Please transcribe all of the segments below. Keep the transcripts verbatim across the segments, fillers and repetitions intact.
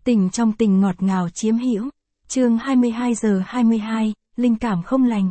Tình trong tình ngọt ngào chiếm hữu. Chương hai mươi hai giờ hai mươi hai, linh cảm không lành.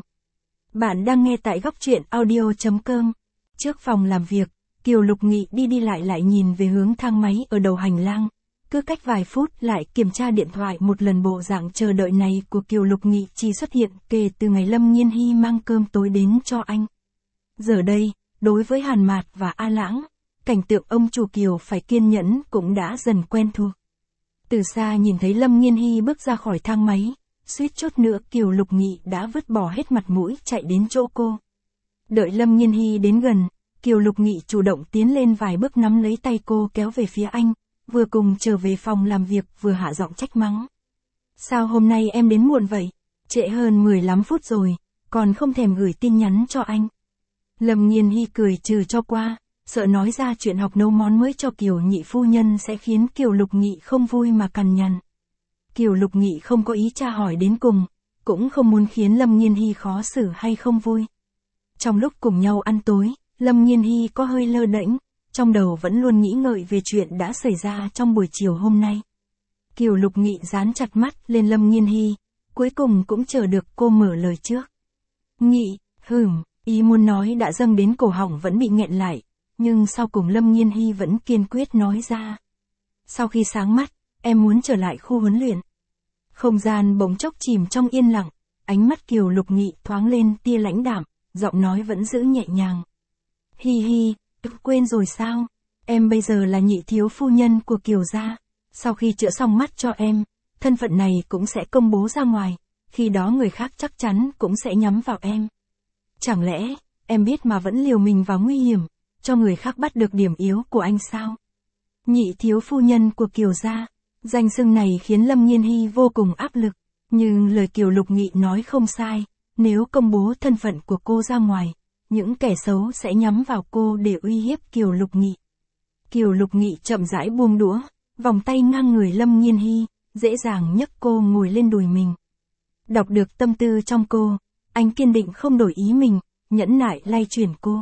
Bạn đang nghe tại góc truyện audio chấm com. Trước phòng làm việc, Kiều Lục Nghị đi đi lại lại nhìn về hướng thang máy ở đầu hành lang. Cứ cách vài phút lại kiểm tra điện thoại một lần. Bộ dạng chờ đợi này của Kiều Lục Nghị chỉ xuất hiện kể từ ngày Lâm Nhiên Hy mang cơm tối đến cho anh. Giờ đây, đối với Hàn Mạt và A Lãng, cảnh tượng ông chủ Kiều phải kiên nhẫn cũng đã dần quen thuộc. Từ xa nhìn thấy Lâm Nhiên Hy bước ra khỏi thang máy, suýt chút nữa Kiều Lục Nghị đã vứt bỏ hết mặt mũi chạy đến chỗ cô. Đợi Lâm Nhiên Hy đến gần, Kiều Lục Nghị chủ động tiến lên vài bước nắm lấy tay cô kéo về phía anh, vừa cùng trở về phòng làm việc vừa hạ giọng trách mắng. Sao hôm nay em đến muộn vậy? Trễ hơn mười lăm phút rồi, còn không thèm gửi tin nhắn cho anh. Lâm Nhiên Hy cười trừ cho qua, sợ nói ra chuyện học nấu món mới cho Kiều nhị phu nhân sẽ khiến Kiều Lục Nghị không vui mà cằn nhằn. Kiều Lục Nghị không có ý tra hỏi đến cùng, cũng không muốn khiến Lâm Nhiên Hy khó xử hay không vui. Trong lúc cùng nhau ăn tối, Lâm Nhiên Hy có hơi lơ đễnh, trong đầu vẫn luôn nghĩ ngợi về chuyện đã xảy ra trong buổi chiều hôm nay. Kiều Lục Nghị dán chặt mắt lên Lâm Nhiên Hy, cuối cùng cũng chờ được cô mở lời trước. Nghị, hửm, ý muốn nói đã dâng đến cổ họng vẫn bị nghẹn lại, nhưng sau cùng Lâm Nhiên Hy vẫn kiên quyết nói ra. Sau khi sáng mắt, em muốn trở lại khu huấn luyện. Không gian bỗng chốc chìm trong yên lặng, ánh mắt Kiều Lục Nghị thoáng lên tia lãnh đạm, giọng nói vẫn giữ nhẹ nhàng. Hi hi, quên rồi sao? Em bây giờ là nhị thiếu phu nhân của Kiều gia. Sau khi chữa xong mắt cho em, thân phận này cũng sẽ công bố ra ngoài, khi đó người khác chắc chắn cũng sẽ nhắm vào em. Chẳng lẽ, em biết mà vẫn liều mình vào nguy hiểm, cho người khác bắt được điểm yếu của anh sao? Nhị thiếu phu nhân của Kiều gia, danh xưng này khiến Lâm Nhiên Hy vô cùng áp lực, nhưng lời Kiều Lục Nghị nói không sai, nếu công bố thân phận của cô ra ngoài, những kẻ xấu sẽ nhắm vào cô để uy hiếp Kiều Lục Nghị. Kiều Lục Nghị chậm rãi buông đũa, vòng tay ngang người Lâm Nhiên Hy, dễ dàng nhấc cô ngồi lên đùi mình. Đọc được tâm tư trong cô, anh kiên định không đổi ý mình, nhẫn nại lay chuyển cô.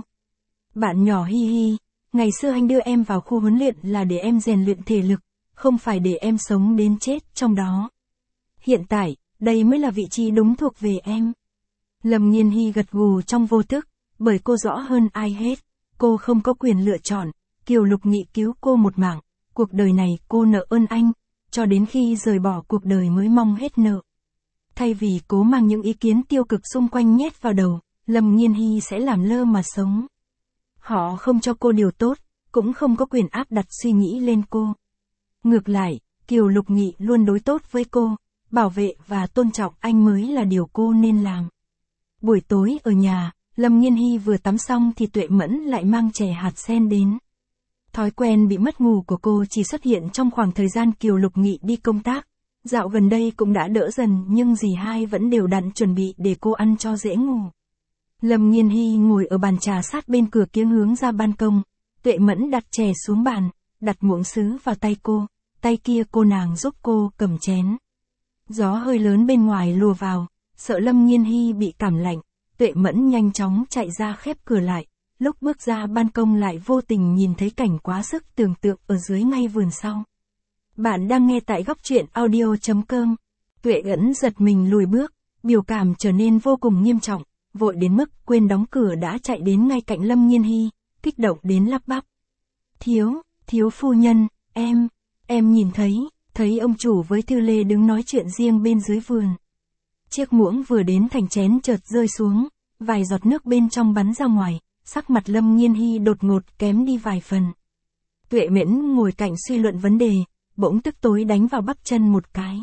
Bạn nhỏ Hi Hi, ngày xưa anh đưa em vào khu huấn luyện là để em rèn luyện thể lực, không phải để em sống đến chết trong đó. Hiện tại, đây mới là vị trí đúng thuộc về em. Lâm Nhiên Hy gật gù trong vô thức, bởi cô rõ hơn ai hết, cô không có quyền lựa chọn, Kiều Lục Nghị cứu cô một mạng, cuộc đời này cô nợ ơn anh, cho đến khi rời bỏ cuộc đời mới mong hết nợ. Thay vì cố mang những ý kiến tiêu cực xung quanh nhét vào đầu, Lâm Nhiên Hy sẽ làm lơ mà sống. Họ không cho cô điều tốt, cũng không có quyền áp đặt suy nghĩ lên cô. Ngược lại, Kiều Lục Nghị luôn đối tốt với cô, bảo vệ và tôn trọng anh mới là điều cô nên làm. Buổi tối ở nhà, Lâm Nhiên Hy vừa tắm xong thì Tuệ Mẫn lại mang chè hạt sen đến. Thói quen bị mất ngủ của cô chỉ xuất hiện trong khoảng thời gian Kiều Lục Nghị đi công tác. Dạo gần đây cũng đã đỡ dần nhưng dì hai vẫn đều đặn chuẩn bị để cô ăn cho dễ ngủ. Lâm Nhiên Hy ngồi ở bàn trà sát bên cửa kiếng hướng ra ban công. Tuệ Mẫn đặt chè xuống bàn, đặt muỗng sứ vào tay cô, tay kia cô nàng giúp cô cầm chén. Gió hơi lớn bên ngoài lùa vào, sợ Lâm Nhiên Hy bị cảm lạnh, Tuệ Mẫn nhanh chóng chạy ra khép cửa lại, lúc bước ra ban công lại vô tình nhìn thấy cảnh quá sức tưởng tượng ở dưới ngay vườn sau. Bạn đang nghe tại góc truyện audio chấm com. Tuệ Ẩn giật mình lùi bước, biểu cảm trở nên vô cùng nghiêm trọng, vội đến mức quên đóng cửa đã chạy đến ngay cạnh Lâm Nhiên Hy, kích động đến lắp bắp. Thiếu, thiếu phu nhân, em, em nhìn thấy, thấy ông chủ với Thư Lê đứng nói chuyện riêng bên dưới vườn. Chiếc muỗng vừa đến thành chén chợt rơi xuống, vài giọt nước bên trong bắn ra ngoài, sắc mặt Lâm Nhiên Hy đột ngột kém đi vài phần. Tuệ Mẫn ngồi cạnh suy luận vấn đề, bỗng tức tối đánh vào bắp chân một cái.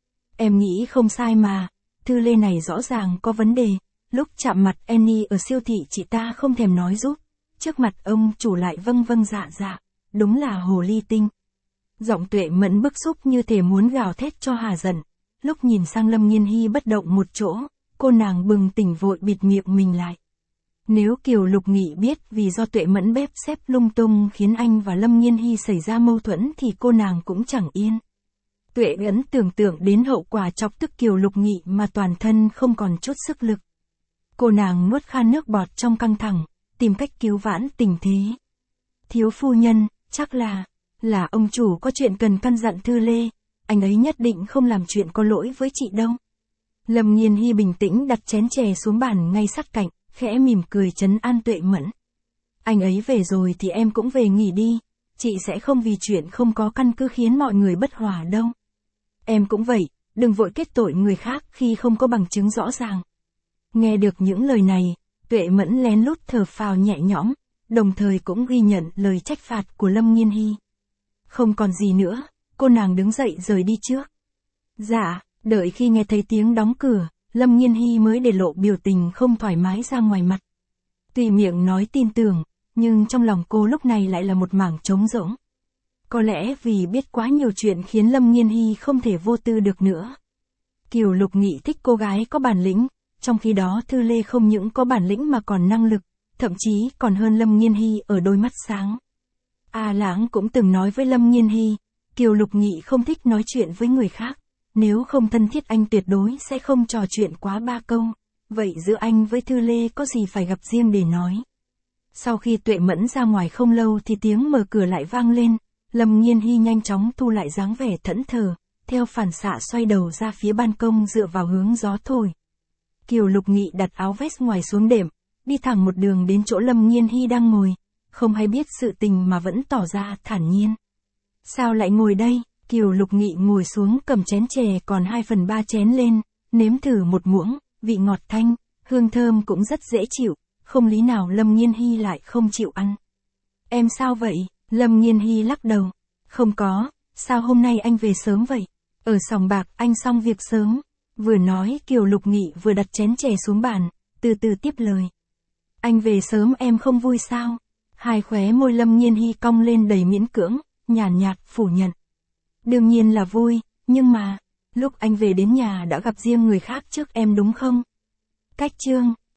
Em nghĩ không sai mà, Thư Lê này rõ ràng có vấn đề, lúc chạm mặt Annie ở siêu thị chị ta không thèm nói giúp, trước mặt ông chủ lại vâng vâng dạ dạ, đúng là hồ ly tinh. Giọng Tuệ Mẫn bức xúc như thể muốn gào thét cho hà giận, lúc nhìn sang Lâm Nhiên Hy bất động một chỗ, cô nàng bừng tỉnh vội bịt miệng mình lại. Nếu Kiều Lục Nghị biết vì do Tuệ Mẫn bếp xếp lung tung khiến anh và Lâm Nhiên Hy xảy ra mâu thuẫn thì cô nàng cũng chẳng yên. Tuệ Ẩn tưởng tượng đến hậu quả chọc tức Kiều Lục Nghị mà toàn thân không còn chút sức lực. Cô nàng nuốt khan nước bọt trong căng thẳng, tìm cách cứu vãn tình thế. Thiếu phu nhân, chắc là, là ông chủ có chuyện cần căn dặn Thư Lê, anh ấy nhất định không làm chuyện có lỗi với chị đâu. Lâm Nghiên Hy bình tĩnh đặt chén chè xuống bàn ngay sát cạnh, khẽ mỉm cười trấn an Tuệ Mẫn. Anh ấy về rồi thì em cũng về nghỉ đi, chị sẽ không vì chuyện không có căn cứ khiến mọi người bất hòa đâu. Em cũng vậy, đừng vội kết tội người khác khi không có bằng chứng rõ ràng. Nghe được những lời này, Tuệ Mẫn lén lút thở phào nhẹ nhõm, đồng thời cũng ghi nhận lời trách phạt của Lâm Nghiên Hy. Không còn gì nữa, cô nàng đứng dậy rời đi trước. Dạ, đợi khi nghe thấy tiếng đóng cửa, Lâm Nghiên Hy mới để lộ biểu tình không thoải mái ra ngoài mặt. Tuy miệng nói tin tưởng, nhưng trong lòng cô lúc này lại là một mảng trống rỗng. Có lẽ vì biết quá nhiều chuyện khiến Lâm Nghiên Hy không thể vô tư được nữa. Kiều Lục Nghị thích cô gái có bản lĩnh, trong khi đó Thư Lê không những có bản lĩnh mà còn năng lực, thậm chí còn hơn Lâm Nghiên Hy ở đôi mắt sáng. A Lãng cũng từng nói với Lâm Nghiên Hy, Kiều Lục Nghị không thích nói chuyện với người khác, nếu không thân thiết anh tuyệt đối sẽ không trò chuyện quá ba câu, vậy giữa anh với Thư Lê có gì phải gặp riêng để nói. Sau khi Tuệ Mẫn ra ngoài không lâu thì tiếng mở cửa lại vang lên, Lâm Nghiên Hy nhanh chóng thu lại dáng vẻ thẫn thờ, theo phản xạ xoay đầu ra phía ban công dựa vào hướng gió thổi. Kiều Lục Nghị đặt áo vest ngoài xuống đệm, đi thẳng một đường đến chỗ Lâm Nghiên Hy đang ngồi, không hay biết sự tình mà vẫn tỏ ra thản nhiên. Sao lại ngồi đây? Kiều Lục Nghị ngồi xuống cầm chén chè còn hai phần ba chén lên, nếm thử một muỗng, vị ngọt thanh, hương thơm cũng rất dễ chịu, không lý nào Lâm Nghiên Hy lại không chịu ăn. Em sao vậy? Lâm Nghiên Hy lắc đầu. Không có, sao hôm nay anh về sớm vậy? Ở sòng bạc anh xong việc sớm. Vừa nói Kiều Lục Nghị vừa đặt chén chè xuống bàn, từ từ tiếp lời. Anh về sớm em không vui sao? Hai khóe môi Lâm Nghiên Hy cong lên đầy miễn cưỡng, nhàn nhạt phủ nhận. Đương nhiên là vui, nhưng mà, lúc anh về đến nhà đã gặp riêng người khác trước em đúng không? Cách chương